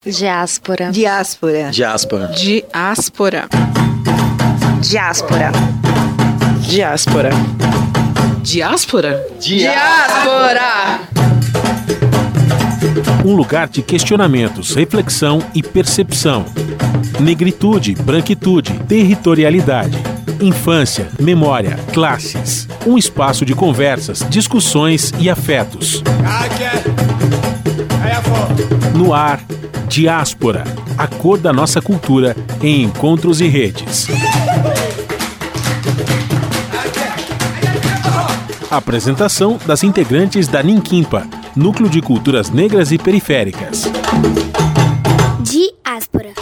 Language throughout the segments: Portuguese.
Diáspora. Diáspora. Diáspora. Diáspora. Diáspora. Diáspora. Diáspora? Diáspora! Um lugar de questionamentos, reflexão e percepção. Negritude, branquitude, territorialidade. Infância, memória, classes. Um espaço de conversas, discussões e afetos. No ar, Diáspora, a cor da nossa cultura em encontros e redes. Apresentação das integrantes da Ninquimpa, Núcleo de Culturas Negras e Periféricas. Diáspora.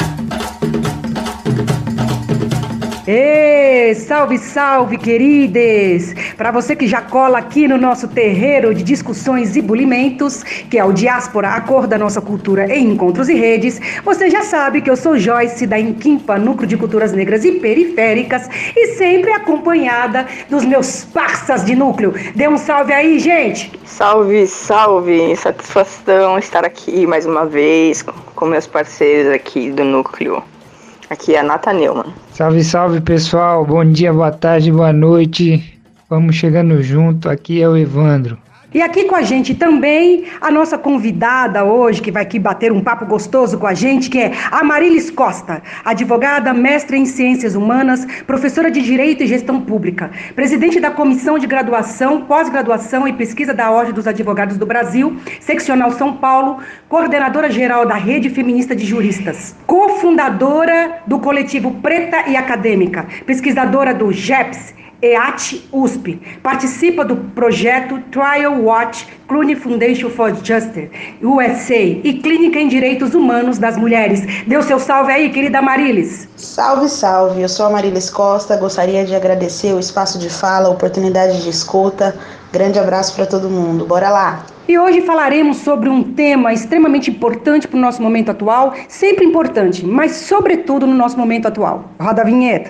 Ei, salve, salve, querides! Para você que já cola aqui no nosso terreiro de discussões e bulimentos, que é o Diáspora, a cor da nossa cultura em encontros e redes, você já sabe que eu sou Joyce da Ninquimpa, Núcleo de Culturas Negras e Periféricas, e sempre acompanhada dos meus parças de núcleo. Dê um salve aí, gente! Salve, salve! Satisfação estar aqui mais uma vez com meus parceiros aqui do núcleo. Aqui é a Nata Neumann. Salve, salve, pessoal. Bom dia, boa tarde, boa noite. Vamos chegando junto. Aqui é o Evandro. E aqui com a gente também a nossa convidada hoje, que vai aqui bater um papo gostoso com a gente, que é a Marilis Costa, advogada, mestra em Ciências Humanas, professora de Direito e Gestão Pública, presidente da Comissão de Graduação, Pós-Graduação e Pesquisa da Ordem dos Advogados do Brasil, Seccional São Paulo, coordenadora geral da Rede Feminista de Juristas, cofundadora do coletivo Preta e Acadêmica, pesquisadora do GEPS, EAT USP, participa do projeto Trial Watch Clooney Foundation for Justice, USA, e Clínica em Direitos Humanos das Mulheres. Dê o seu salve aí, querida Marilis. Salve, salve. Eu sou a Marilis Costa, gostaria de agradecer o espaço de fala, a oportunidade de escuta. Grande abraço para todo mundo. Bora lá! E hoje falaremos sobre um tema extremamente importante para o nosso momento atual, sempre importante, mas sobretudo no nosso momento atual. Roda a vinheta.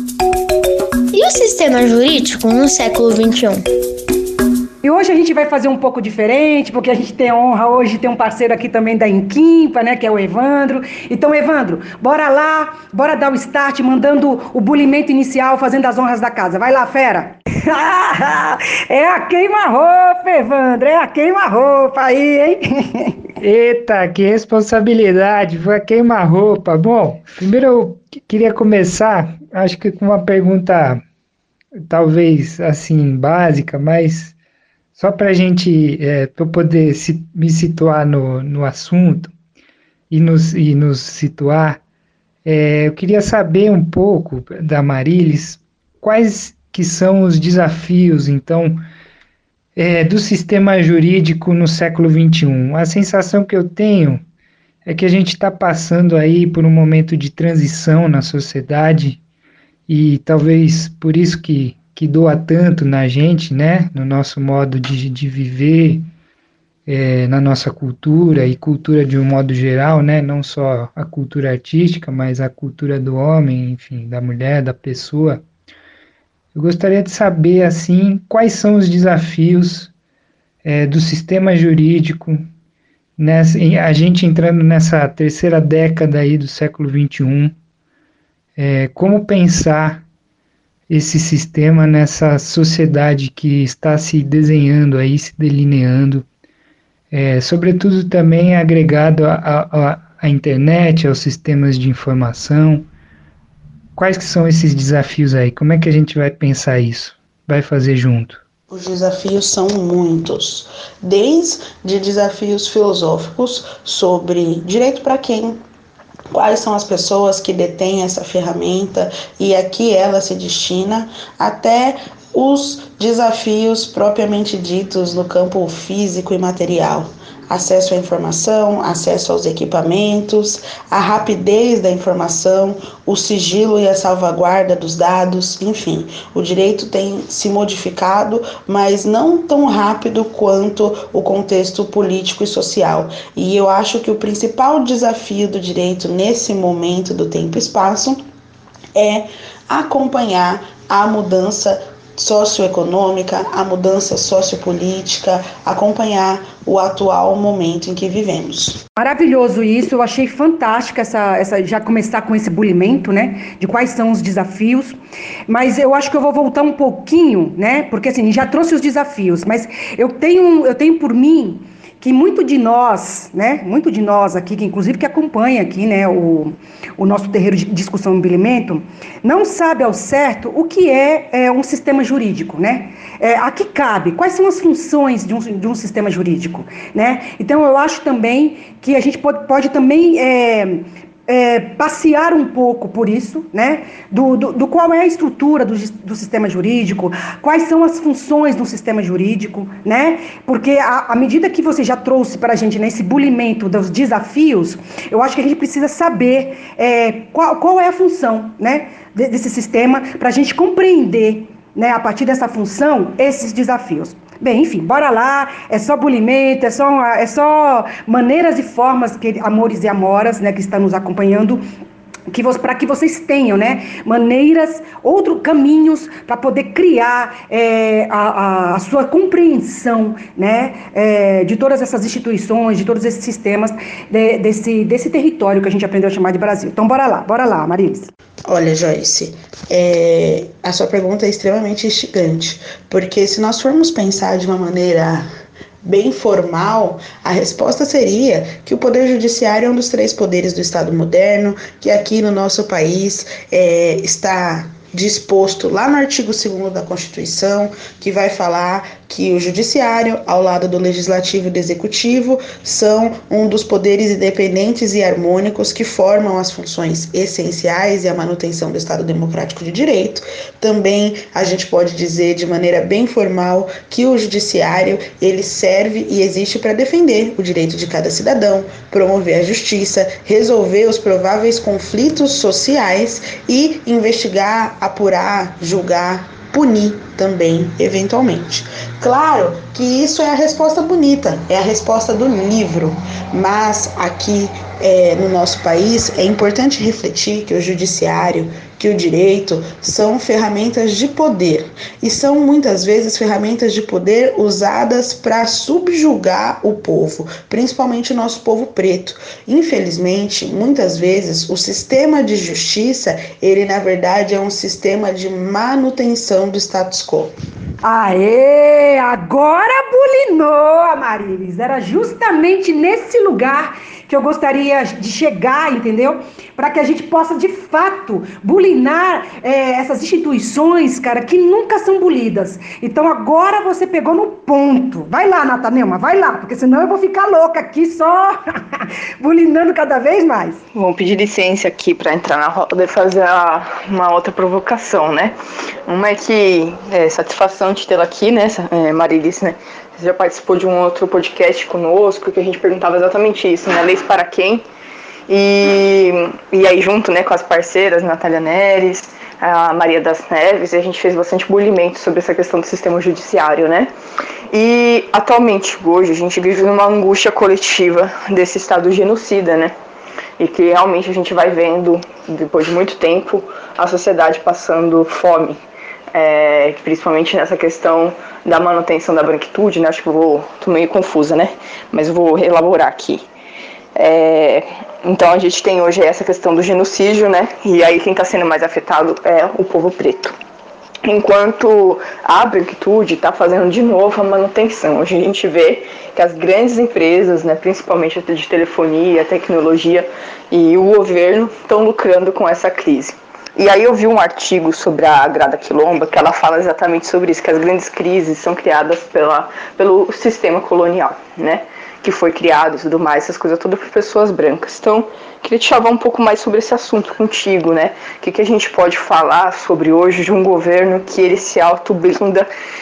E o sistema jurídico no século XXI? E hoje a gente vai fazer um pouco diferente, porque a gente tem a honra hoje de ter um parceiro aqui também da Ninquimpa, né, que é o Evandro. Então, Evandro, bora lá, bora dar o start, mandando o bulimento inicial, fazendo as honras da casa. Vai lá, fera! É a queima-roupa, Evandro, é a queima-roupa aí, hein? Eita, que responsabilidade, foi a queima-roupa. Bom, primeiro eu queria começar, acho que com uma pergunta talvez assim básica, mas só para a gente, para eu poder me situar no assunto e nos situar, eu queria saber um pouco da Marilis quais que são os desafios, então, do sistema jurídico no século XXI. A sensação que eu tenho é que a gente está passando aí por um momento de transição na sociedade e talvez por isso que doa tanto na gente, né, no nosso modo de viver, na nossa cultura e cultura de um modo geral, né, não só a cultura artística, mas a cultura do homem, enfim, da mulher, da pessoa. Eu gostaria de saber, assim, quais são os desafios do sistema jurídico, a gente entrando nessa terceira década aí do século XXI, como pensar esse sistema nessa sociedade que está se desenhando aí, se delineando, sobretudo também agregado à internet, aos sistemas de informação. Quais que são esses desafios aí? Como é que a gente vai pensar isso? Vai fazer junto? Os desafios são muitos, desde desafios filosóficos sobre direito para quem, quais são as pessoas que detêm essa ferramenta e a que ela se destina, até os desafios propriamente ditos no campo físico e material. Acesso à informação, acesso aos equipamentos, a rapidez da informação, o sigilo e a salvaguarda dos dados, enfim, o direito tem se modificado, mas não tão rápido quanto o contexto político e social. E eu acho que o principal desafio do direito nesse momento do tempo e espaço é acompanhar a mudança socioeconômica, a mudança sociopolítica, acompanhar o atual momento em que vivemos. Maravilhoso isso, eu achei fantástica essa já começar com esse bulimento, né, de quais são os desafios, mas eu acho que eu vou voltar um pouquinho, né, porque assim, já trouxe os desafios, mas eu tenho por mim que muito de nós aqui, que inclusive que acompanha aqui, né, o nosso terreiro de discussão e bulimento, não sabe ao certo o que é um sistema jurídico, né? A que cabe, quais são as funções de um sistema jurídico, né? Então eu acho também que a gente pode também passear um pouco por isso, né? Do qual é a estrutura do sistema jurídico, quais são as funções do sistema jurídico, né? Porque à medida que você já trouxe para a gente nesse bulimento dos desafios, eu acho que a gente precisa saber qual é a função, né, desse sistema para a gente compreender, né, a partir dessa função, esses desafios. Bem, enfim, bora lá, é só bulimento, é só maneiras e formas, amores e amoras, né, que estão nos acompanhando, para que vocês tenham, né, maneiras, outros caminhos para poder criar a sua compreensão, né, de todas essas instituições, de todos esses sistemas, desse território que a gente aprendeu a chamar de Brasil. Então, bora lá, Marilis. Olha, Joyce, a sua pergunta é extremamente instigante, porque se nós formos pensar de uma maneira bem formal, a resposta seria que o Poder Judiciário é um dos 3 poderes do Estado moderno, que aqui no nosso país está disposto lá no artigo 2º da Constituição, que vai falar que o Judiciário, ao lado do Legislativo e do Executivo, são um dos poderes independentes e harmônicos que formam as funções essenciais e a manutenção do Estado Democrático de Direito. Também a gente pode dizer de maneira bem formal que o Judiciário, ele serve e existe para defender o direito de cada cidadão, promover a justiça, resolver os prováveis conflitos sociais e investigar, apurar, julgar, punir também, eventualmente. Claro que isso é a resposta bonita, é a resposta do livro, mas aqui no nosso país é importante refletir que o judiciário, que o direito são ferramentas de poder e são muitas vezes ferramentas de poder usadas para subjugar o povo, principalmente o nosso povo preto. Infelizmente, muitas vezes o sistema de justiça, ele na verdade é um sistema de manutenção do status quo. Aê, agora bulinou, Amarilis. Era justamente nesse lugar que eu gostaria de chegar, entendeu? Para que a gente possa, de fato, bulinar essas instituições, cara, que nunca são bulidas. Então agora você pegou no ponto. Vai lá, Natanelma, vai lá, porque senão eu vou ficar louca aqui só bulinando cada vez mais. Vou pedir licença aqui para entrar na roda e fazer uma outra provocação, né? Uma é que satisfação de tê-la aqui, né, Marilis, né? Você já participou de um outro podcast conosco que a gente perguntava exatamente isso, né? Leis para quem? E aí junto, né, com as parceiras, Natália Neres, a Maria das Neves, a gente fez bastante bulimento sobre essa questão do sistema judiciário, né? E atualmente, hoje, a gente vive numa angústia coletiva desse estado genocida, né? E que realmente a gente vai vendo, depois de muito tempo, a sociedade passando fome. Principalmente nessa questão da manutenção da branquitude, né? Acho que tô meio confusa, né? Mas eu vou elaborar aqui. Então a gente tem hoje essa questão do genocídio, né? E aí quem está sendo mais afetado é o povo preto. Enquanto a branquitude está fazendo de novo a manutenção. Hoje a gente vê que as grandes empresas, né, principalmente de telefonia, tecnologia e o governo estão lucrando com essa crise. E aí eu vi um artigo sobre a Grada Quilomba que ela fala exatamente sobre isso, que as grandes crises são criadas pelo sistema colonial, né? Que foi criado e tudo mais, essas coisas todas por pessoas brancas. Então, queria te falar um pouco mais sobre esse assunto contigo, né? O que a gente pode falar sobre hoje de um governo que ele se auto-blinda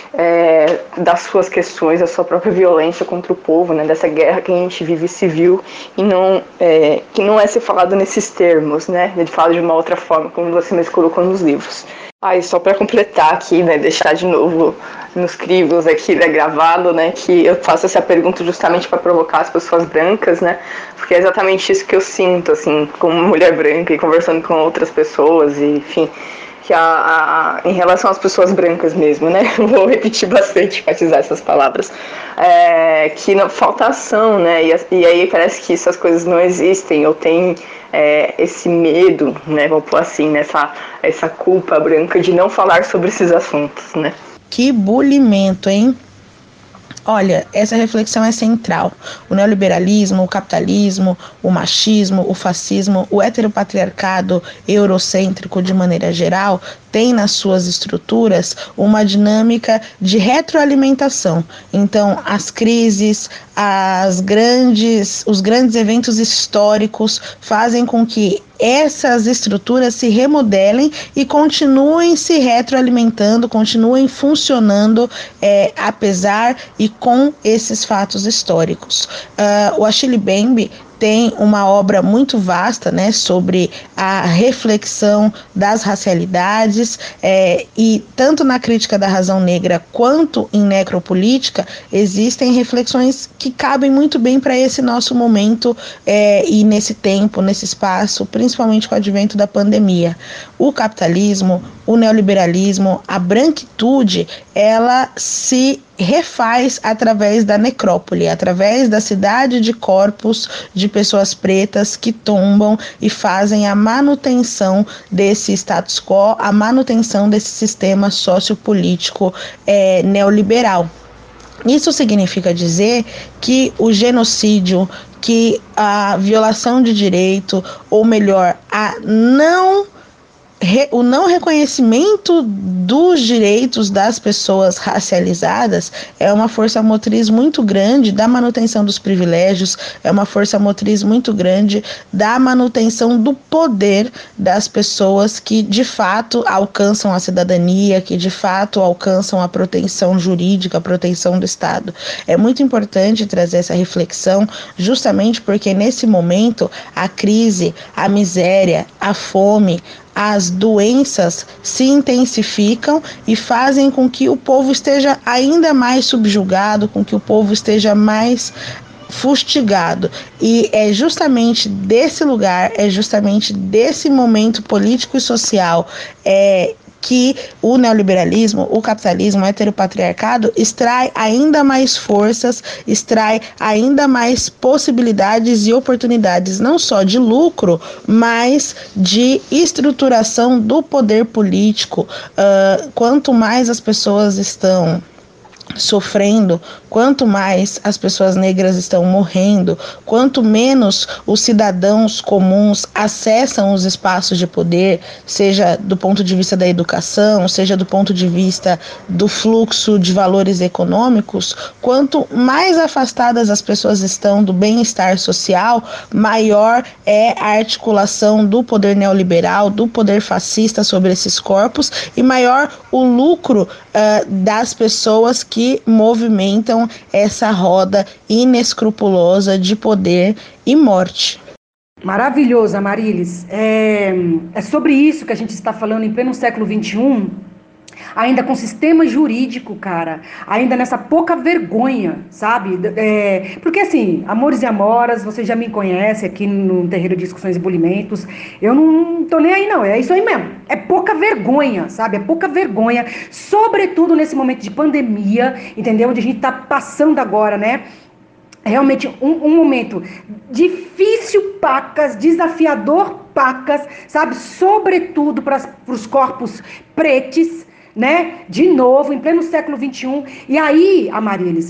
das suas questões, da sua própria violência contra o povo, né? Dessa guerra que a gente vive civil e que não é ser falado nesses termos, né? Ele fala de uma outra forma, como você mesmo colocou nos livros. E só para completar aqui, né, deixar de novo nos crivos aqui, né, gravado, né, que eu faço essa pergunta justamente para provocar as pessoas brancas, né, porque é exatamente isso que eu sinto, assim, como mulher branca e conversando com outras pessoas, e, enfim, em relação às pessoas brancas mesmo, né? Vou repetir bastante, enfatizar essas palavras. Que não, falta ação, né? E aí parece que essas coisas não existem, ou tem esse medo, né? Vamos pôr assim, essa culpa branca de não falar sobre esses assuntos, né? Que bulimento, hein? Olha, essa reflexão é central. O neoliberalismo, o capitalismo, o machismo, o fascismo, o heteropatriarcado eurocêntrico de maneira geral, tem nas suas estruturas uma dinâmica de retroalimentação. Então, as crises, os grandes eventos históricos fazem com que essas estruturas se remodelem e continuem se retroalimentando, continuem funcionando, apesar e com esses fatos históricos. O Achille Mbembe tem uma obra muito vasta, né, sobre a reflexão das racialidades, e tanto na crítica da razão negra quanto em necropolítica existem reflexões que cabem muito bem para esse nosso momento e nesse tempo, nesse espaço, principalmente com o advento da pandemia. O capitalismo, o neoliberalismo, a branquitude, ela se refaz através da necrópole, através da cidade de corpos de pessoas pretas que tombam e fazem a manutenção desse status quo, a manutenção desse sistema sociopolítico neoliberal. Isso significa dizer que o genocídio, que a violação de direito, ou melhor, o não reconhecimento dos direitos das pessoas racializadas é uma força motriz muito grande da manutenção dos privilégios, é uma força motriz muito grande da manutenção do poder das pessoas que de fato alcançam a cidadania, que de fato alcançam a proteção jurídica, a proteção do Estado. É muito importante trazer essa reflexão, justamente porque nesse momento a crise, a miséria, a fome, as doenças se intensificam e fazem com que o povo esteja ainda mais subjugado, com que o povo esteja mais fustigado. E é justamente desse lugar, é justamente desse momento político e social que o neoliberalismo, o capitalismo, o heteropatriarcado extrai ainda mais forças, extrai ainda mais possibilidades e oportunidades, não só de lucro, mas de estruturação do poder político. Quanto mais as pessoas estão sofrendo, quanto mais as pessoas negras estão morrendo, quanto menos os cidadãos comuns acessam os espaços de poder, seja do ponto de vista da educação, seja do ponto de vista do fluxo de valores econômicos, quanto mais afastadas as pessoas estão do bem-estar social, maior é a articulação do poder neoliberal, do poder fascista sobre esses corpos, e maior o lucro das pessoas que movimentam essa roda inescrupulosa de poder e morte. Maravilhoso, Amarilis. É sobre isso que a gente está falando em pleno século XXI, ainda com sistema jurídico, cara, ainda nessa pouca vergonha, sabe? Porque assim, amores e amoras, você já me conhece aqui no Terreiro de Discussões e Bulimentos, eu não tô nem aí não, é isso aí mesmo, é pouca vergonha, sabe? É pouca vergonha, sobretudo nesse momento de pandemia, entendeu? Onde a gente tá passando agora, né? Realmente um momento difícil, pacas, desafiador, pacas, sabe? Sobretudo para os corpos pretos, né? De novo, em pleno século XXI. E aí, Amarilis,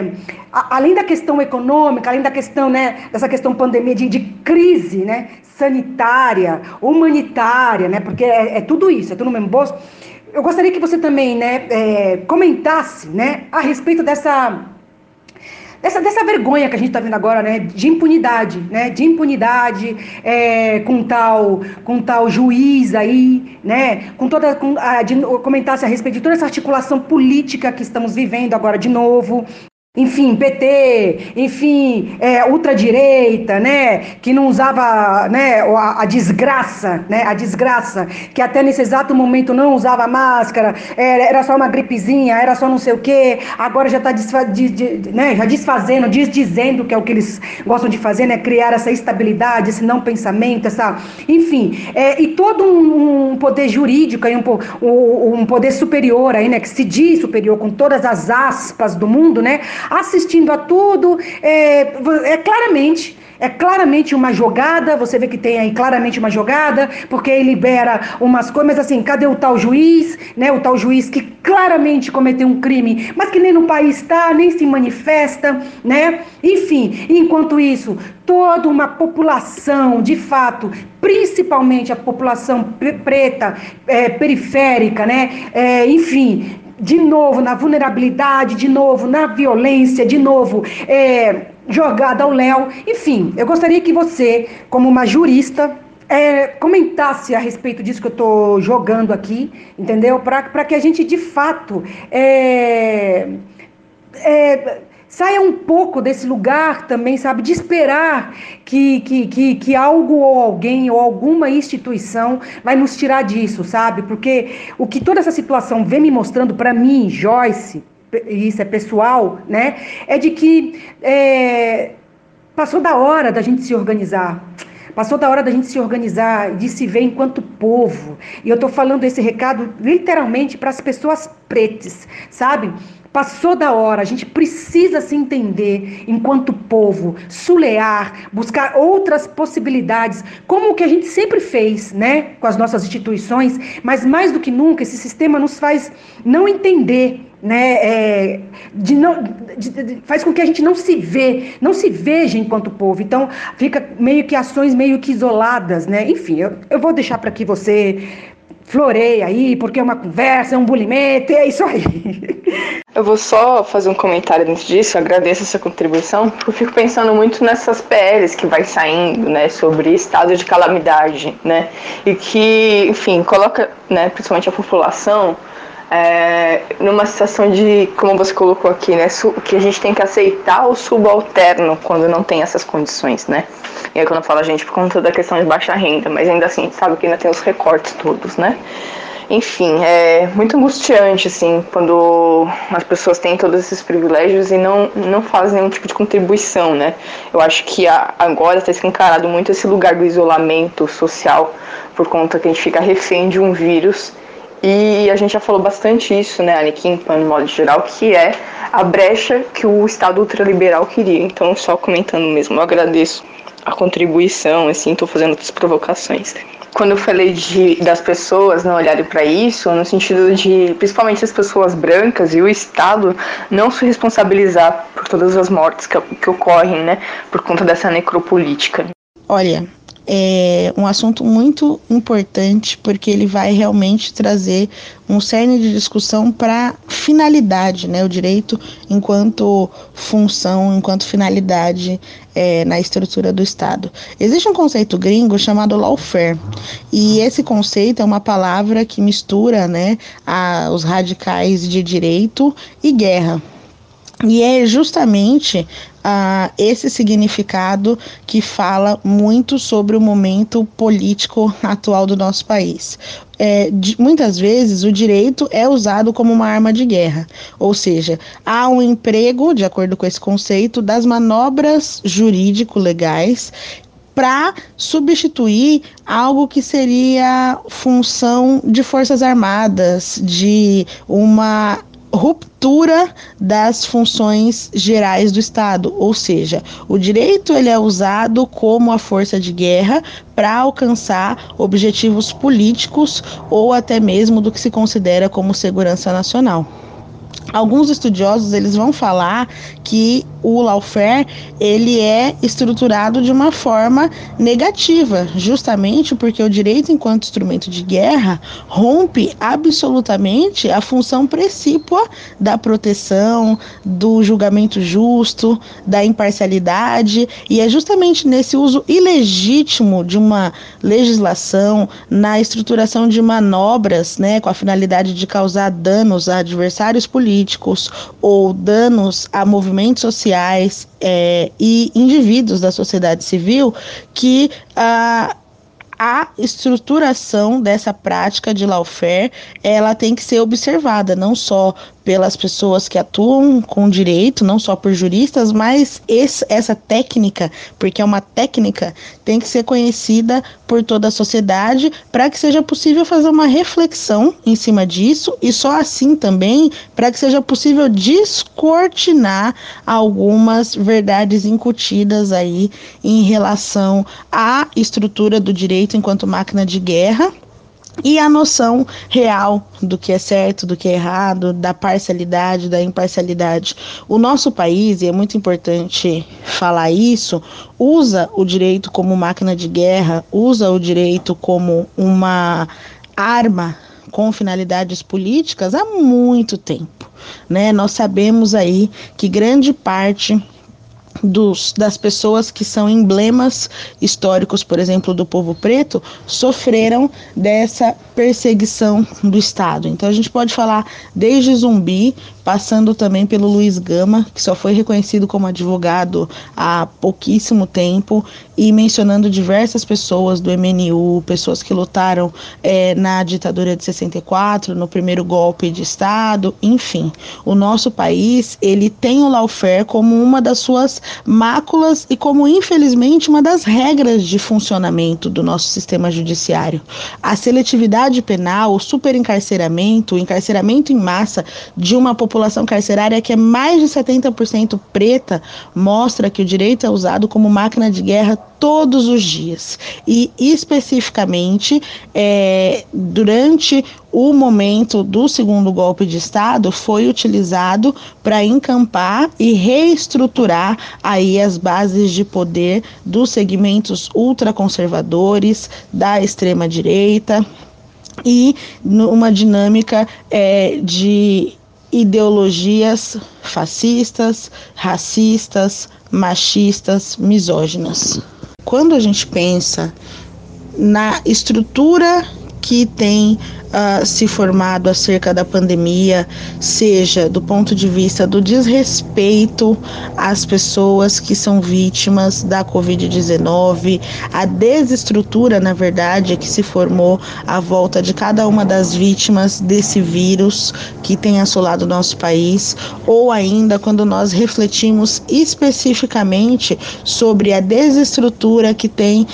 além da questão econômica, além da questão, né, dessa questão pandemia, de crise, né, sanitária, humanitária, né, porque é tudo isso, é tudo no mesmo bolso. Eu gostaria que você também, né, comentasse, né, a respeito dessa vergonha que a gente está vendo agora, né, de impunidade, com tal juiz aí, né, comentasse a respeito de toda essa articulação política que estamos vivendo agora de novo, enfim, PT, enfim, ultradireita, né, que não usava, né, a desgraça, né, a desgraça, que até nesse exato momento não usava máscara, era só uma gripezinha, era só não sei o quê, agora já está né, já desfazendo, dizendo que é o que eles gostam de fazer, né, criar essa estabilidade, esse não pensamento, enfim, e todo um poder jurídico, aí, um poder superior aí, né, que se diz superior com todas as aspas do mundo, né, assistindo a tudo, claramente uma jogada, você vê que tem aí claramente uma jogada, porque aí libera umas coisas, mas assim, cadê o tal juiz, né, o tal juiz que claramente cometeu um crime, mas que nem no país está, nem se manifesta, né, enfim, enquanto isso, toda uma população, de fato, principalmente a população preta, periférica, né, enfim, de novo na vulnerabilidade, de novo na violência, de novo jogada ao léu. Enfim, eu gostaria que você, como uma jurista, comentasse a respeito disso que eu estou jogando aqui, entendeu? Para que a gente, de fato, saia um pouco desse lugar também, sabe, de esperar que algo ou alguém ou alguma instituição vai nos tirar disso, sabe? Porque o que toda essa situação vem me mostrando para mim, Joyce, e isso é pessoal, né, é de que passou da hora da gente se organizar. Passou da hora da gente se organizar, de se ver enquanto povo. E eu estou falando esse recado literalmente para as pessoas pretas, sabe? Passou da hora, a gente precisa se entender enquanto povo, sulear, buscar outras possibilidades, como o que a gente sempre fez, né, com as nossas instituições, mas mais do que nunca esse sistema nos faz não entender, né, faz com que a gente não se veja enquanto povo, então fica meio que ações meio que isoladas, né, enfim, eu vou deixar para que você floreie aí, porque é uma conversa, é um bulimete, é isso aí. Eu vou só fazer um comentário dentro disso, eu agradeço essa contribuição, porque eu fico pensando muito nessas PLs que vai saindo, né, sobre estado de calamidade, né, e que, enfim, coloca, né, principalmente a população, numa situação de, como você colocou aqui, né, que a gente tem que aceitar o subalterno quando não tem essas condições, né. E aí quando eu falo a gente, por conta da questão de baixa renda, mas ainda assim, sabe que ainda tem os recortes todos, né. Enfim, é muito angustiante, assim, quando as pessoas têm todos esses privilégios e não fazem nenhum tipo de contribuição, né. Eu acho que agora está escancarado muito esse lugar do isolamento social, por conta que a gente fica refém de um vírus. E a gente já falou bastante isso, né, aqui em modo geral, que é a brecha que o Estado ultraliberal queria. Então, só comentando mesmo, eu agradeço a contribuição, assim, estou fazendo outras provocações. Quando eu falei das pessoas não olharem para isso, no sentido de, principalmente as pessoas brancas e o Estado, não se responsabilizar por todas as mortes que ocorrem, né, por conta dessa necropolítica. Olha, é um assunto muito importante, porque ele vai realmente trazer um cerne de discussão para finalidade, né? O direito enquanto função, enquanto finalidade na estrutura do Estado. Existe um conceito gringo chamado lawfare, e esse conceito é uma palavra que mistura, né, os radicais de direito e guerra. E é justamente esse significado que fala muito sobre o momento político atual do nosso país. Muitas vezes o direito é usado como uma arma de guerra, ou seja, há um emprego, de acordo com esse conceito, das manobras jurídico-legais para substituir algo que seria função de forças armadas, de uma ruptura das funções gerais do Estado, ou seja, o direito ele é usado como a força de guerra para alcançar objetivos políticos ou até mesmo do que se considera como segurança nacional. Alguns estudiosos eles vão falar que o lawfare ele é estruturado de uma forma negativa, justamente porque o direito enquanto instrumento de guerra rompe absolutamente a função precípua da proteção, do julgamento justo, da imparcialidade, e é justamente nesse uso ilegítimo de uma legislação, na estruturação de manobras, né, com a finalidade de causar danos a adversários políticos, políticos ou danos a movimentos sociais e indivíduos da sociedade civil, que a estruturação dessa prática de lawfare, ela tem que ser observada, não só pelas pessoas que atuam com direito, não só por juristas, mas essa técnica, porque é uma técnica, tem que ser conhecida por toda a sociedade para que seja possível fazer uma reflexão em cima disso e só assim também para que seja possível descortinar algumas verdades incutidas aí em relação à estrutura do direito enquanto máquina de guerra e a noção real do que é certo, do que é errado, da parcialidade, da imparcialidade. O nosso país, e é muito importante falar isso, usa o direito como máquina de guerra, usa o direito como uma arma com finalidades políticas há muito tempo, né? Nós sabemos aí que grande parte das pessoas que são emblemas históricos, por exemplo, do povo preto, sofreram dessa perseguição do Estado. Então a gente pode falar desde Zumbi, passando também pelo Luiz Gama, que só foi reconhecido como advogado há pouquíssimo tempo, e mencionando diversas pessoas do MNU, pessoas que lutaram na ditadura de 64, no primeiro golpe de Estado, enfim. O nosso país, ele tem o lawfare como uma das suas máculas e como, infelizmente, uma das regras de funcionamento do nosso sistema judiciário. A seletividade penal, o superencarceramento, o encarceramento em massa de uma população carcerária que é mais de 70% preta, mostra que o direito é usado como máquina de guerra todos os dias. E especificamente, durante o momento do segundo golpe de Estado, foi utilizado para encampar e reestruturar aí as bases de poder dos segmentos ultraconservadores, da extrema-direita, e numa dinâmica de ideologias fascistas, racistas, machistas, misóginas. Quando a gente pensa na estrutura que tem se formado acerca da pandemia, seja do ponto de vista do desrespeito às pessoas que são vítimas da Covid-19, a desestrutura, na verdade, que se formou à volta de cada uma das vítimas desse vírus que tem assolado o nosso país, ou ainda quando nós refletimos especificamente sobre a desestrutura que tem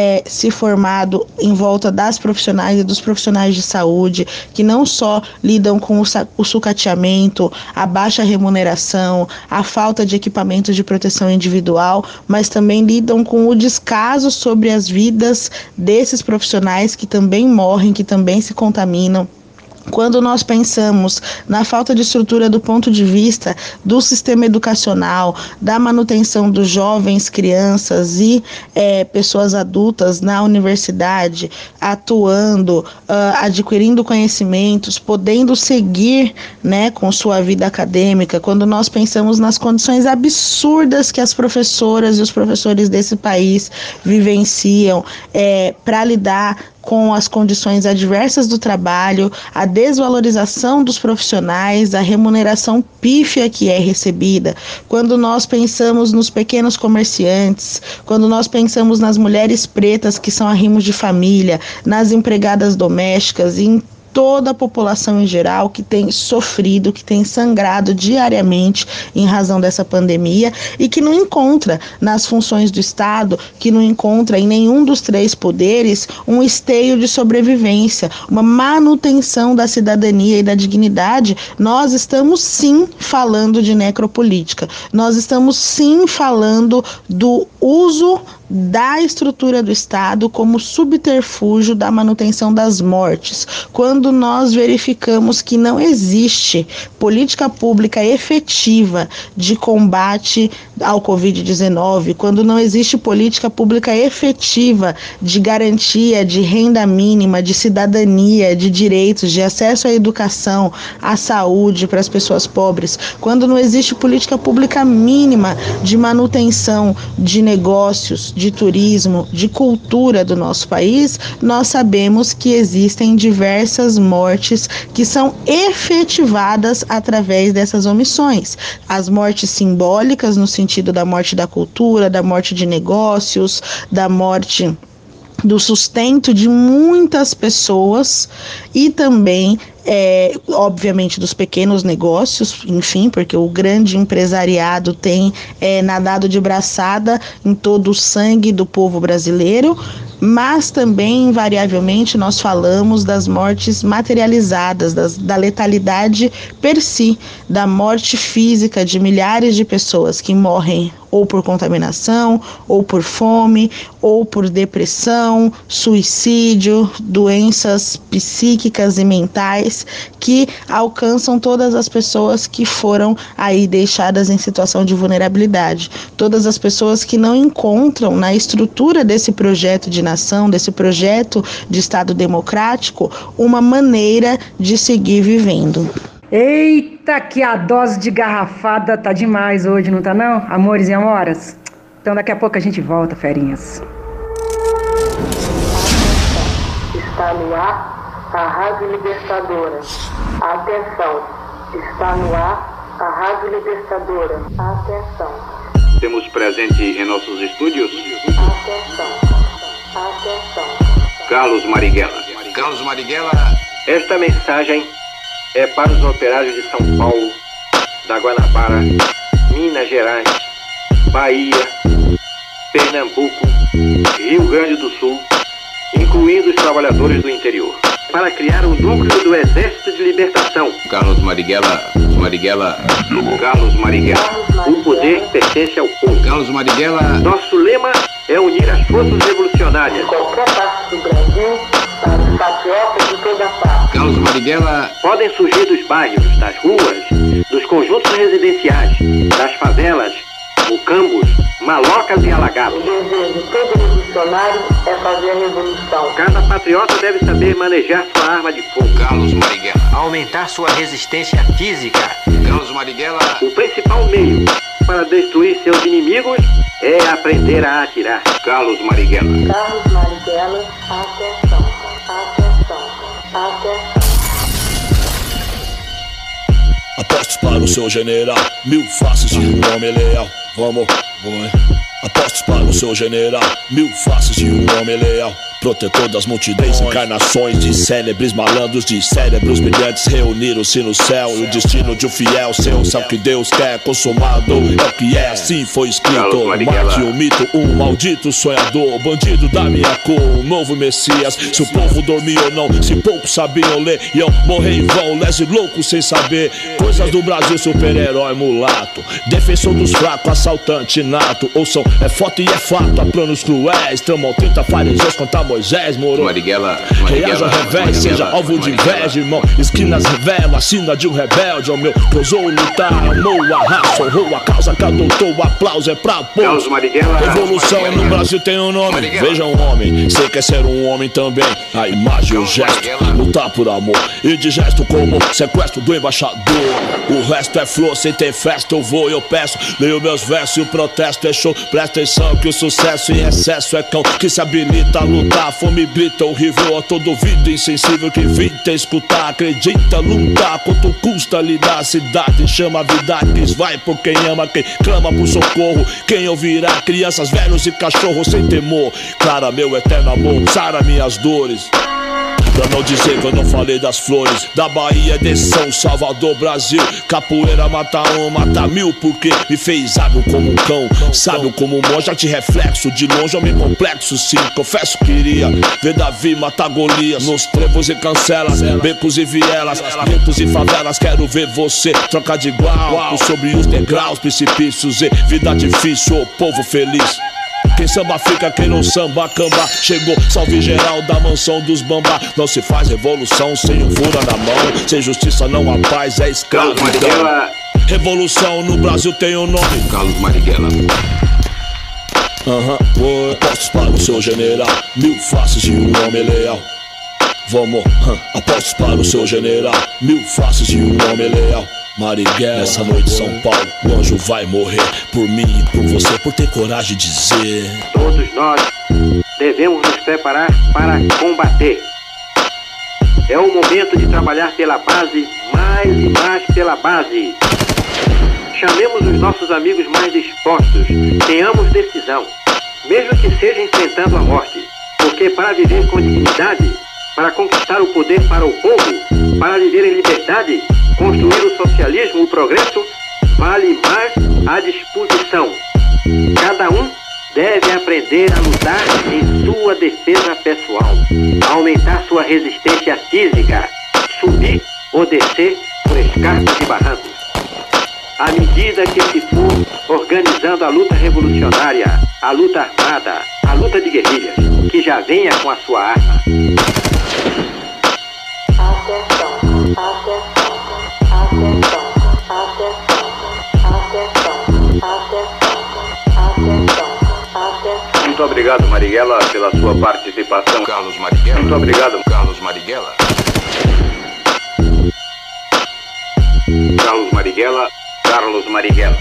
se formado em volta das profissionais e dos profissionais de saúde, que não só lidam com o sucateamento, a baixa remuneração, a falta de equipamentos de proteção individual, mas também lidam com o descaso sobre as vidas desses profissionais que também morrem, que também se contaminam. Quando nós pensamos na falta de estrutura do ponto de vista do sistema educacional, da manutenção dos jovens, crianças e pessoas adultas na universidade, atuando, adquirindo conhecimentos, podendo seguir, né, com sua vida acadêmica, quando nós pensamos nas condições absurdas que as professoras e os professores desse país vivenciam para lidar com as condições adversas do trabalho, a desvalorização dos profissionais, a remuneração pífia que é recebida, quando nós pensamos nos pequenos comerciantes, quando nós pensamos nas mulheres pretas que são arrimos de família, nas empregadas domésticas e em toda a população em geral que tem sofrido, que tem sangrado diariamente em razão dessa pandemia e que não encontra nas funções do Estado, que não encontra em nenhum dos três poderes um esteio de sobrevivência, uma manutenção da cidadania e da dignidade. Nós estamos sim falando de necropolítica, nós estamos sim falando do uso da estrutura do Estado como subterfúgio da manutenção das mortes, quando nós verificamos que não existe política pública efetiva de combate ao Covid-19, quando não existe política pública efetiva de garantia de renda mínima, de cidadania, de direitos, de acesso à educação, à saúde para as pessoas pobres, quando não existe política pública mínima de manutenção de negócios, de turismo, de cultura do nosso país, nós sabemos que existem diversas mortes que são efetivadas através dessas omissões. As mortes simbólicas, no sentido da morte da cultura, da morte de negócios, da morte do sustento de muitas pessoas e também, obviamente, dos pequenos negócios, enfim, porque o grande empresariado tem nadado de braçada em todo o sangue do povo brasileiro, mas também, invariavelmente, nós falamos das mortes materializadas, da letalidade per si, da morte física de milhares de pessoas que morrem ou por contaminação, ou por fome, ou por depressão, suicídio, doenças psíquicas e mentais que alcançam todas as pessoas que foram aí deixadas em situação de vulnerabilidade. Todas as pessoas que não encontram na estrutura desse projeto de nação, desse projeto de Estado democrático, uma maneira de seguir vivendo. Eita, que a dose de garrafada tá demais hoje, não tá não? Amores e amoras? Então daqui a pouco a gente volta, ferinhas. Está no ar a Rádio Libertadora. Atenção, está no ar a Rádio Libertadora. Atenção. Temos presente em nossos estúdios. Atenção. Carlos Marighella. Carlos Marighella. Esta mensagem é para os operários de São Paulo, da Guanabara, Minas Gerais, Bahia, Pernambuco, Rio Grande do Sul, incluindo os trabalhadores do interior, para criar um núcleo do Exército de Libertação. Carlos Marighella. Carlos Marighella. O poder pertence ao povo. Carlos Marighella. Nosso lema é unir as forças revolucionárias. De qualquer parte do Brasil, para os patriotas de toda parte. Carlos Marighella. Podem surgir dos bairros, das ruas, dos conjuntos residenciais, das favelas, mucambos, malocas e alagados. O desejo de todo revolucionário é fazer a revolução. Cada patriota deve saber manejar sua arma de fogo. Carlos Marighella. Aumentar sua resistência física. Carlos Marighella. O principal meio para destruir seus inimigos é aprender a atirar. Carlos Marighella. Carlos Marighella, atenção. Apostos para o seu general, 1000 faces de um homem leal. Vamos, apostos para o seu general, 1000 faces de um homem leal. Protetor das multidões, encarnações de célebres malandros, de cérebros brilhantes reuniram-se no céu. E o destino de um fiel seu, sabe que Deus quer consumado. É o que é, assim foi escrito. Mais de um mito, um maldito sonhador, bandido da minha cor, um novo Messias. Se o povo dormia ou não, se poucos sabiam ler, iam morrer em vão, lese louco sem saber. Coisas do Brasil, super-herói mulato, defensor dos fracos, assaltante nato. Ouçam, é foto e é fato, há planos cruéis, tramam 30 fariseus contra Moisés, moro. Marighella. Reaja ao revés, seja alvo de inveja, irmão. Esquinas revela a sina de um rebelde, ó meu. Ousou lutar, amou a raça, honrou a causa que adotou. O aplauso é pra poucos. Revolução no Brasil tem um nome. Veja um homem, sei que é ser um homem também. A imagem, o gesto, lutar por amor. E de gesto como sequestro do embaixador. O resto é flor, sem ter festa eu vou e eu peço. Leio meus versos e o protesto é show. Presta atenção que o sucesso em excesso é cão que se habilita a lutar. A fome grita horrível a todo ouvido insensível que evita escutar. Acredita lutar, quanto custa lidar. A cidade chama a vida, quis vai por quem ama, quem clama por socorro. Quem ouvirá, crianças, velhos e cachorros sem temor. Clara, meu eterno amor, sara minhas dores. Pra não dizer que eu não falei das flores da Bahia, de São Salvador, Brasil. Capoeira mata um, mata mil, porque me fez hábil como um cão, sábio como um monge, arte reflexo. De longe homem complexo, sim, confesso que iria ver Davi matar Golias. Nos trevos e cancelas, becos e vielas, guetos e favelas. Quero ver você trocar de igual sobre os degraus, precipícios e vida difícil, ô povo feliz. Quem samba fica, quem não samba, camba. Chegou, salve geral da mansão dos bambá. Não se faz revolução sem um fura na mão. Sem justiça não há paz, é escravidão. Revolução no Brasil tem o nome Carlos Marighella. Apostos para o seu general, 1000 faces de um homem leal. Vamos, apostos para o seu general, 1000 faces de um homem leal. Marighella, essa noite São Paulo, o anjo vai morrer por mim e por você, por ter coragem de dizer. Todos nós devemos nos preparar para combater. É o momento de trabalhar pela base, mais e mais pela base. Chamemos os nossos amigos mais dispostos, tenhamos decisão, mesmo que seja enfrentando a morte, porque para viver com dignidade, para conquistar o poder para o povo, para viver em liberdade, construir o socialismo, o progresso, vale mais a disposição. Cada um deve aprender a lutar em sua defesa pessoal, aumentar sua resistência física, subir ou descer por escarpas e barrancos. À medida que se for organizando a luta revolucionária, a luta armada, a luta de guerrilhas, que já venha com a sua arma. Muito obrigado, Marighella, pela sua participação. Carlos Marighella. Muito obrigado, Carlos Marighella. Carlos Marighella. Carlos Marighella.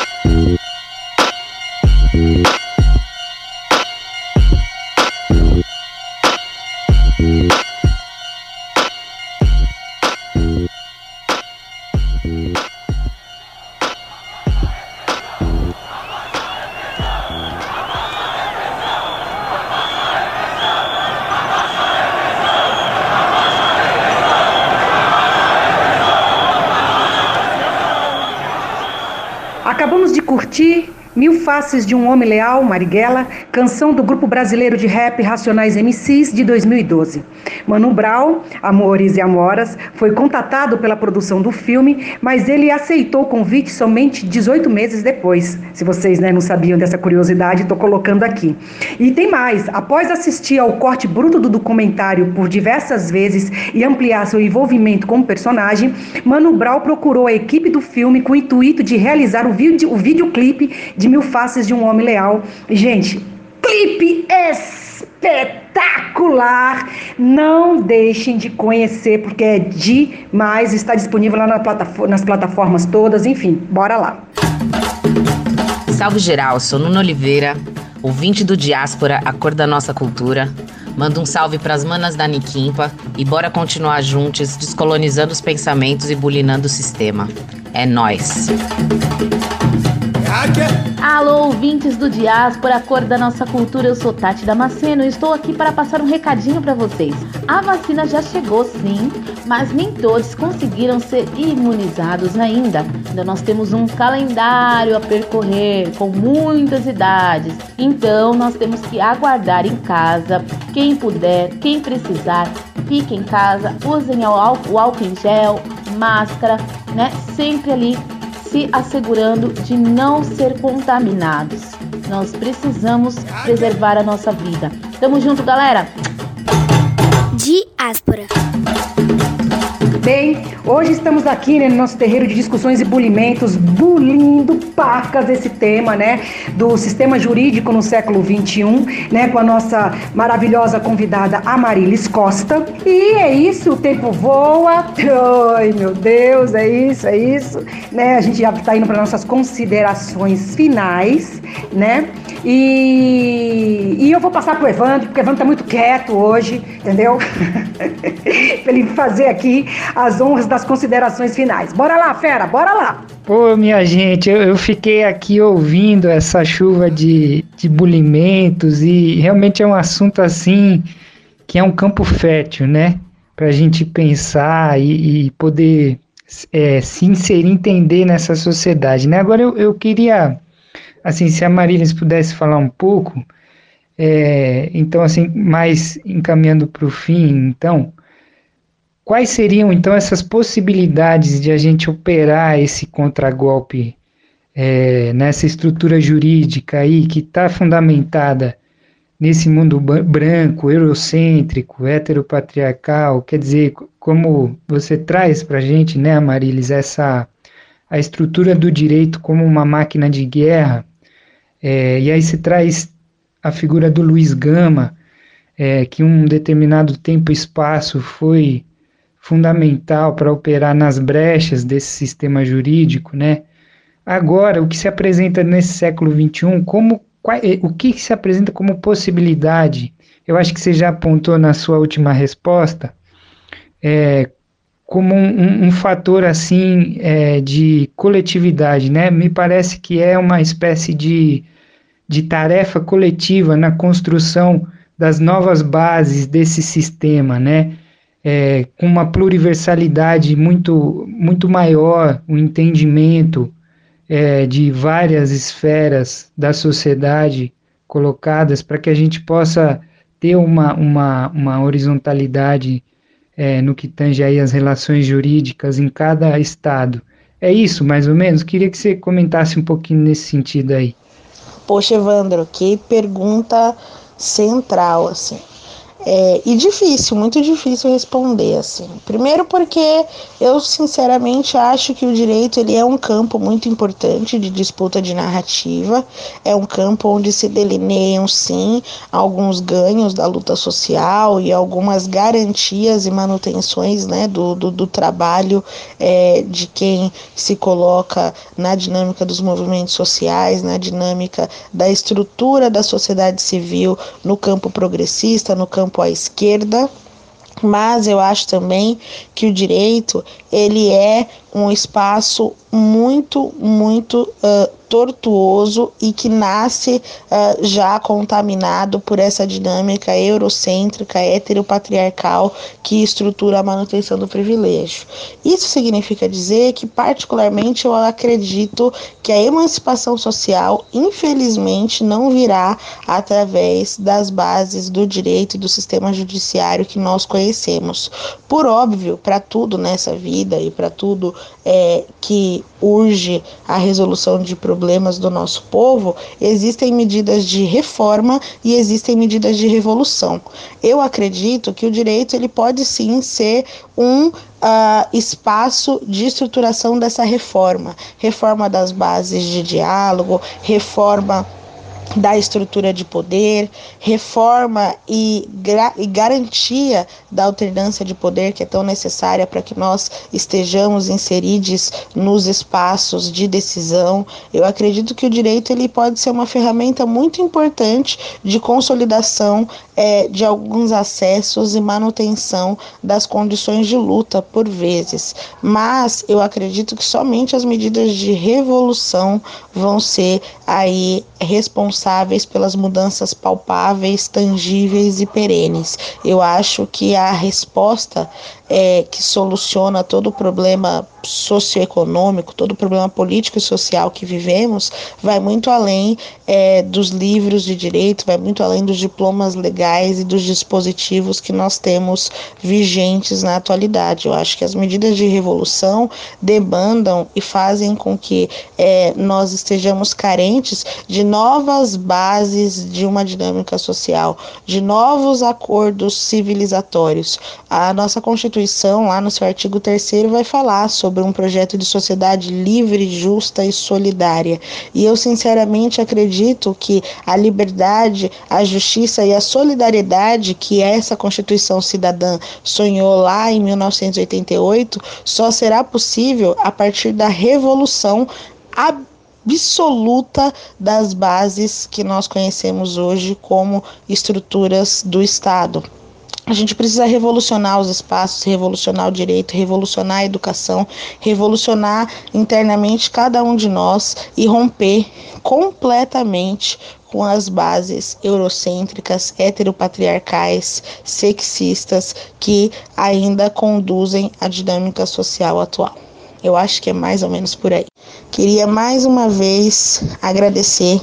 Acabamos de curtir 1000 Faces de um Homem Leal, Marighella, canção do grupo brasileiro de rap Racionais MCs de 2012. Mano Brown, Amores e Amoras, foi contatado pela produção do filme, mas ele aceitou o convite somente 18 meses depois. Se vocês não sabiam dessa curiosidade, estou colocando aqui. E tem mais, após assistir ao corte bruto do documentário por diversas vezes e ampliar seu envolvimento como personagem, Mano Brown procurou a equipe do filme com o intuito de realizar o videoclipe de 1000 Faces de um Homem Leal. Gente, clipe espetacular! Não deixem de conhecer, porque é demais. Está disponível lá nas plataformas todas. Enfim, bora lá. Salve geral, sou Nuno Oliveira, ouvinte do Diáspora, a cor da nossa cultura. Manda um salve pras manas da Niquimpa e bora continuar juntos, descolonizando os pensamentos e bulinando o sistema. É nóis! Alô, ouvintes do Diáspora, a cor da nossa cultura, eu sou Tati Damasceno e estou aqui para passar um recadinho para vocês. A vacina já chegou sim, mas nem todos conseguiram ser imunizados ainda. Ainda nós temos um calendário a percorrer com muitas idades, então nós temos que aguardar em casa. Quem puder, quem precisar, fique em casa, usem o álcool em gel, máscara, né? Sempre ali se assegurando de não ser contaminados. Nós precisamos preservar a nossa vida. Tamo junto, galera! Diáspora. Bem, hoje estamos aqui no nosso terreiro de discussões e bulimentos, bulindo pacas esse tema, do sistema jurídico no século XXI, com a nossa maravilhosa convidada Amarilis Costa. E é isso, o tempo voa. Ai, meu Deus, é isso. A gente já está indo para nossas considerações finais, E eu vou passar pro Evandro, porque o Evandro tá muito quieto hoje, entendeu? Pra ele fazer aqui as honras das considerações finais. Bora lá, fera, bora lá! Pô, minha gente, eu fiquei aqui ouvindo essa chuva de bulimentos e realmente é um assunto assim que é um campo fértil, pra gente pensar e poder se inserir, entender nessa sociedade, Agora eu queria, assim, se a Marilis pudesse falar um pouco, então, assim, mais encaminhando para o fim, então, quais seriam, então, essas possibilidades de a gente operar esse contragolpe nessa estrutura jurídica aí que está fundamentada nesse mundo branco, eurocêntrico, heteropatriarcal, quer dizer, como você traz para a gente, né, Amarilis, a estrutura do direito como uma máquina de guerra, e aí se traz a figura do Luiz Gama, que em um determinado tempo e espaço foi fundamental para operar nas brechas desse sistema jurídico, né? Agora, o que se apresenta nesse século XXI, o que se apresenta como possibilidade, eu acho que você já apontou na sua última resposta, como um fator assim de coletividade, né? Me parece que é uma espécie de tarefa coletiva na construção das novas bases desse sistema, né? Com uma pluriversalidade muito, muito maior, um entendimento de várias esferas da sociedade colocadas para que a gente possa ter uma horizontalidade no que tange aí as relações jurídicas em cada estado. É isso, mais ou menos? Queria que você comentasse um pouquinho nesse sentido aí. Poxa, Evandro, que pergunta central, assim. E difícil, muito difícil responder, assim. Primeiro porque eu sinceramente acho que o direito ele é um campo muito importante de disputa de narrativa, é um campo onde se delineiam sim alguns ganhos da luta social e algumas garantias e manutenções, né, do trabalho de quem se coloca na dinâmica dos movimentos sociais, na dinâmica da estrutura da sociedade civil no campo progressista, no campo à esquerda, mas eu acho também que o direito ele é um espaço muito, muito tortuoso e que nasce já contaminado por essa dinâmica eurocêntrica, heteropatriarcal que estrutura a manutenção do privilégio. Isso significa dizer que, particularmente, eu acredito que a emancipação social, infelizmente, não virá através das bases do direito e do sistema judiciário que nós conhecemos. Por óbvio, para tudo nessa vida e para tudo que urge a resolução de problemas do nosso povo, existem medidas de reforma e existem medidas de revolução. Eu acredito que o direito ele pode sim ser um espaço de estruturação dessa reforma das bases de diálogo, reforma da estrutura de poder, reforma e garantia da alternância de poder que é tão necessária para que nós estejamos inseridos nos espaços de decisão. Eu acredito que o direito ele pode ser uma ferramenta muito importante de consolidação de alguns acessos e manutenção das condições de luta por vezes, mas eu acredito que somente as medidas de revolução vão ser aí responsáveis pelas mudanças palpáveis, tangíveis e perenes. Eu acho que a resposta que soluciona todo o problema socioeconômico, todo o problema político e social que vivemos, vai muito além dos livros de direito, vai muito além dos diplomas legais e dos dispositivos que nós temos vigentes na atualidade. Eu acho que as medidas de revolução demandam e fazem com que nós estejamos carentes de novas bases de uma dinâmica social, de novos acordos civilizatórios. A nossa Constituição, lá no seu artigo 3º, vai falar sobre um projeto de sociedade livre, justa e solidária. E eu sinceramente acredito que a liberdade, a justiça e a solidariedade que essa Constituição cidadã sonhou lá em 1988 só será possível a partir da revolução absoluta das bases que nós conhecemos hoje como estruturas do Estado. A gente precisa revolucionar os espaços, revolucionar o direito, revolucionar a educação, revolucionar internamente cada um de nós e romper completamente com as bases eurocêntricas, heteropatriarcais, sexistas que ainda conduzem a dinâmica social atual. Eu acho que é mais ou menos por aí. Queria mais uma vez agradecer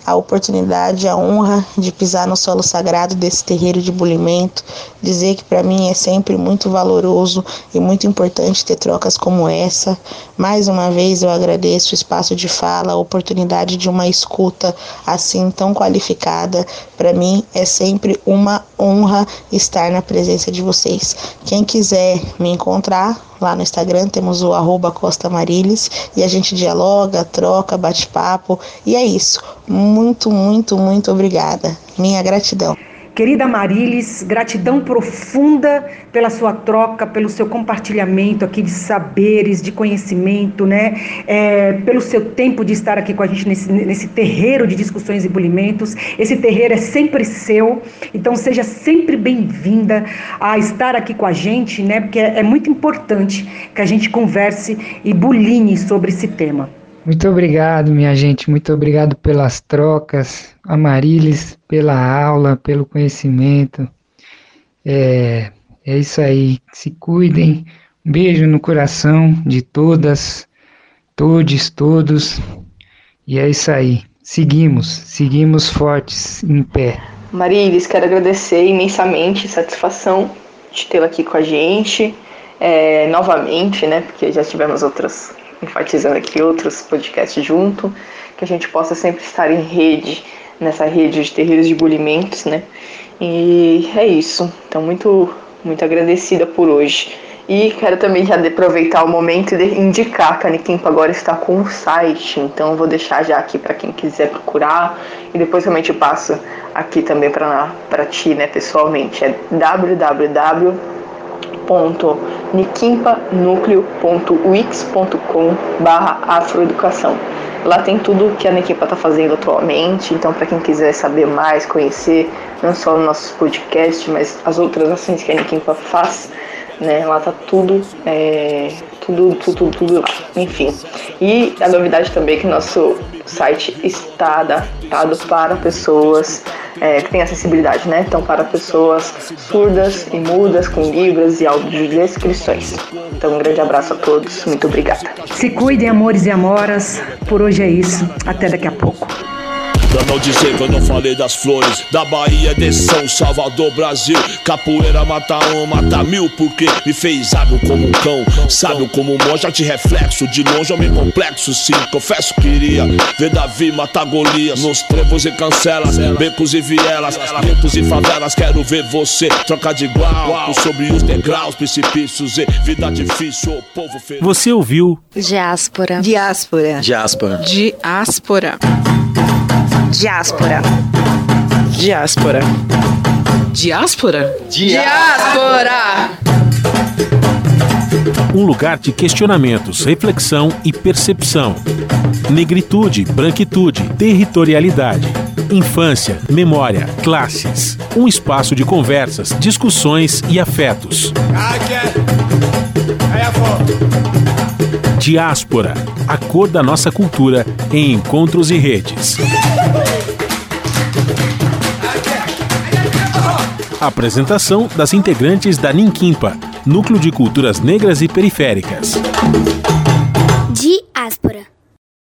a oportunidade, a honra de pisar no solo sagrado desse terreiro de Bulimento, dizer que para mim é sempre muito valoroso e muito importante ter trocas como essa. Mais uma vez eu agradeço o espaço de fala, a oportunidade de uma escuta assim tão qualificada. Para mim é sempre uma honra estar na presença de vocês. Quem quiser me encontrar lá no Instagram, temos o @CostaMarilis e a gente dialoga, troca, bate papo e é isso. Muito, muito, muito obrigada. Minha gratidão. Querida Marilis, gratidão profunda pela sua troca, pelo seu compartilhamento aqui de saberes, de conhecimento, né? Pelo seu tempo de estar aqui com a gente nesse terreiro de discussões e bulimentos. Esse terreiro é sempre seu, então seja sempre bem-vinda a estar aqui com a gente, né? Porque é muito importante que a gente converse e buline sobre esse tema. Muito obrigado, minha gente. Muito obrigado pelas trocas. A Marilis, pela aula, pelo conhecimento. É isso aí. Se cuidem. Um beijo no coração de todas, todos. E é isso aí. Seguimos fortes, em pé. Marilis, quero agradecer imensamente, satisfação de tê-la aqui com a gente. Novamente, né? Porque já tivemos enfatizando aqui outros podcasts junto, que a gente possa sempre estar em rede, nessa rede de terreiros de bulimentos, né? E é isso. Então, muito, muito agradecida por hoje. E quero também já aproveitar o momento e indicar que a Niquimpa agora está com um site, então eu vou deixar já aqui para quem quiser procurar e depois realmente eu passo aqui também para ti, né, pessoalmente. É www.niquimpanúcleo.wix.com/afroeducação. Lá tem tudo que a Niquimpa está fazendo atualmente, então para quem quiser saber mais, conhecer não só os nossos podcasts, mas as outras ações que a Niquimpa faz, né? Lá tá tudo lá, enfim. E a novidade também é que nosso site está adaptado para pessoas que têm acessibilidade, né? Então, para pessoas surdas e mudas, com libras e audiodescrições. Então, um grande abraço a todos, muito obrigada. Se cuidem, amores e amoras, por hoje é isso, até daqui a pouco. Pra não dizer que eu não falei das flores da Bahia, de São Salvador, Brasil. Capoeira mata um, mata mil, porque me fez sábio como um cão, sábio como um monge, de reflexo, de longe homem complexo, sim. Confesso que iria ver Davi matar Golias nos trevos e cancelas, becos e vielas, guetos e favelas. Quero ver você trocar de igual sobre os degraus, precipícios e vida difícil, o povo feliz. Você ouviu Diáspora. Diáspora. Diáspora. Diáspora. Diáspora. Diáspora. Diáspora? Diáspora! Um lugar de questionamentos, reflexão e percepção. Negritude, branquitude, territorialidade. Infância, memória, classes. Um espaço de conversas, discussões e afetos. Diáspora, a cor da nossa cultura em encontros e redes. Apresentação das integrantes da Niquimpa, Núcleo de Culturas Negras e Periféricas. Diáspora.